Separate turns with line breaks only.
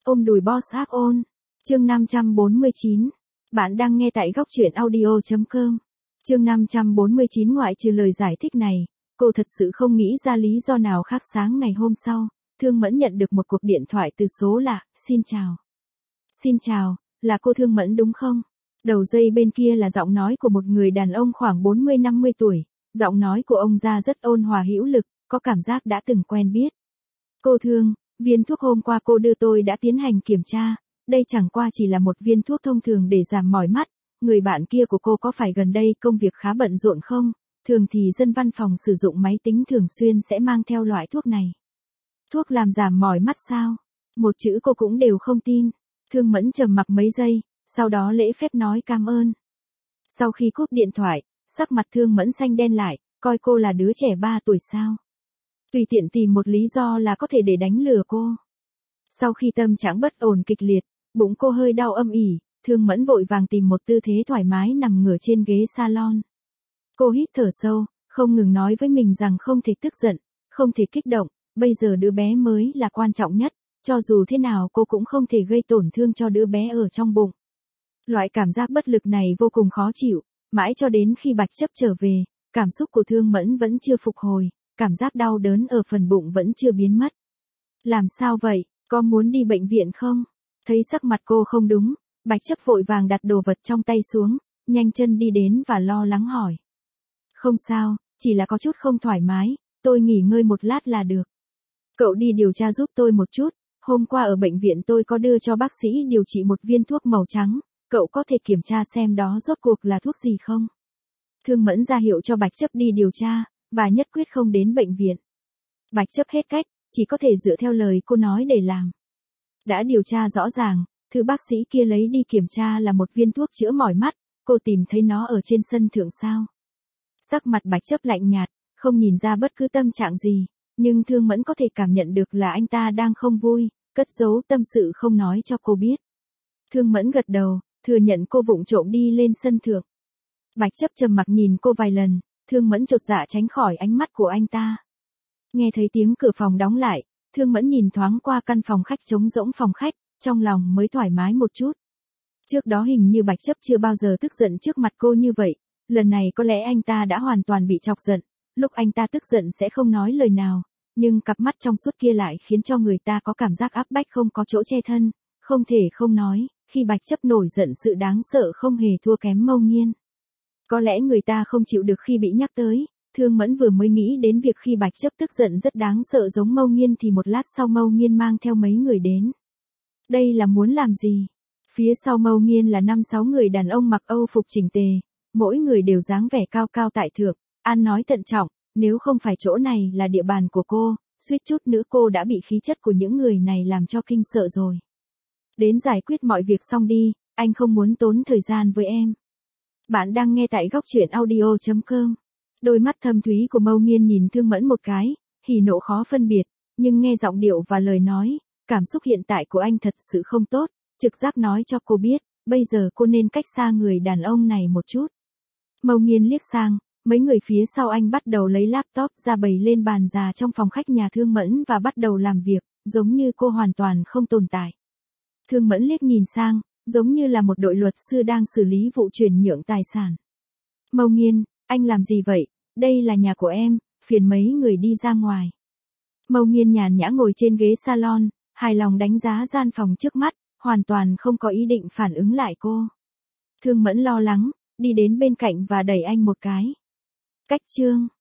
Ôm đùi boss áp ôn. Chương 549. Bạn đang nghe tại góc truyện audio.com. Chương 549. Ngoại trừ lời giải thích này, cô thật sự không nghĩ ra lý do nào khác. Sáng ngày hôm sau, Thương Mẫn nhận được một cuộc điện thoại từ số lạ. Xin chào. Xin chào, là cô Thương Mẫn đúng không? Đầu dây bên kia là giọng nói của một người đàn ông khoảng 40-50 tuổi. Giọng nói của ông ra rất ôn hòa hữu lực, có cảm giác đã từng quen biết. Cô Thương, viên thuốc hôm qua cô đưa tôi đã tiến hành kiểm tra. Đây chẳng qua chỉ là một viên thuốc thông thường để giảm mỏi mắt. Người bạn kia của cô có phải gần đây công việc khá bận rộn không? Thường thì dân văn phòng sử dụng máy tính thường xuyên sẽ mang theo loại thuốc này. Thuốc làm giảm mỏi mắt sao? Một chữ cô cũng đều không tin. Thương Mẫn trầm mặc mấy giây, sau đó lễ phép nói cảm ơn. Sau khi cúp điện thoại, sắc mặt Thương Mẫn xanh đen lại, coi cô là đứa trẻ 3 tuổi sao? Tùy tiện tìm một lý do là có thể để đánh lừa cô. Sau khi tâm trạng bất ổn kịch liệt, bụng cô hơi đau âm ỉ, Thương Mẫn vội vàng tìm một tư thế thoải mái nằm ngửa trên ghế salon. Cô hít thở sâu, không ngừng nói với mình rằng không thể tức giận, không thể kích động, bây giờ đứa bé mới là quan trọng nhất, cho dù thế nào cô cũng không thể gây tổn thương cho đứa bé ở trong bụng. Loại cảm giác bất lực này vô cùng khó chịu, mãi cho đến khi Bạch Chấp trở về, cảm xúc của Thương Mẫn vẫn chưa phục hồi, cảm giác đau đớn ở phần bụng vẫn chưa biến mất. Làm sao vậy, có muốn đi bệnh viện không? Thấy sắc mặt cô không đúng, Bạch Chấp vội vàng đặt đồ vật trong tay xuống, nhanh chân đi đến và lo lắng hỏi. Không sao, chỉ là có chút không thoải mái, tôi nghỉ ngơi một lát là được. Cậu đi điều tra giúp tôi một chút, hôm qua ở bệnh viện tôi có đưa cho bác sĩ điều trị một viên thuốc màu trắng, cậu có thể kiểm tra xem đó rốt cuộc là thuốc gì không? Thương Mẫn ra hiệu cho Bạch Chấp đi điều tra, và nhất quyết không đến bệnh viện. Bạch Chấp hết cách, chỉ có thể dựa theo lời cô nói để làm. Đã điều tra rõ ràng, thứ bác sĩ kia lấy đi kiểm tra là một viên thuốc chữa mỏi mắt, cô tìm thấy nó ở trên sân thượng sao? Sắc mặt Bạch Chấp lạnh nhạt, không nhìn ra bất cứ tâm trạng gì, nhưng Thương Mẫn có thể cảm nhận được là anh ta đang không vui, cất giấu tâm sự không nói cho cô biết. Thương Mẫn gật đầu, thừa nhận cô vụng trộm đi lên sân thượng. Bạch Chấp trầm mặc nhìn cô vài lần, Thương Mẫn chột dạ tránh khỏi ánh mắt của anh ta. Nghe thấy tiếng cửa phòng đóng lại, Thương Mẫn nhìn thoáng qua căn phòng khách trống rỗng phòng khách, trong lòng mới thoải mái một chút. Trước đó hình như Bạch Chấp chưa bao giờ tức giận trước mặt cô như vậy, lần này có lẽ anh ta đã hoàn toàn bị chọc giận, lúc anh ta tức giận sẽ không nói lời nào, nhưng cặp mắt trong suốt kia lại khiến cho người ta có cảm giác áp bách không có chỗ che thân, không thể không nói, khi Bạch Chấp nổi giận sự đáng sợ không hề thua kém Mâu Nghiên. Có lẽ người ta không chịu được khi bị nhắc tới. Thương Mẫn vừa mới nghĩ đến việc khi Bạch Chấp tức giận rất đáng sợ giống Mâu Nghiên thì một lát sau Mâu Nghiên mang theo mấy người đến. Đây là muốn làm gì? Phía sau Mâu Nghiên là 5-6 người đàn ông mặc Âu phục chỉnh tề, mỗi người đều dáng vẻ cao cao tại thượng, ăn nói thận trọng, nếu không phải chỗ này là địa bàn của cô, suýt chút nữa cô đã bị khí chất của những người này làm cho kinh sợ rồi. Đến giải quyết mọi việc xong đi, anh không muốn tốn thời gian với em. Bạn đang nghe tại góc truyện audio.com. Đôi mắt thâm thúy của Mâu Nghiên nhìn Thương Mẫn một cái, hỉ nộ khó phân biệt, nhưng nghe giọng điệu và lời nói, cảm xúc hiện tại của anh thật sự không tốt, trực giác nói cho cô biết, bây giờ cô nên cách xa người đàn ông này một chút. Mâu Nghiên liếc sang, mấy người phía sau anh bắt đầu lấy laptop ra bày lên bàn già trong phòng khách nhà Thương Mẫn và bắt đầu làm việc, giống như cô hoàn toàn không tồn tại. Thương Mẫn liếc nhìn sang, giống như là một đội luật sư đang xử lý vụ chuyển nhượng tài sản. Mâu Nghiên, anh làm gì vậy? Đây là nhà của em, phiền mấy người đi ra ngoài. Mâu Nghiên nhàn nhã ngồi trên ghế salon, hài lòng đánh giá gian phòng trước mắt, hoàn toàn không có ý định phản ứng lại cô. Thương Mẫn lo lắng, đi đến bên cạnh và đẩy anh một cái. Cách chương.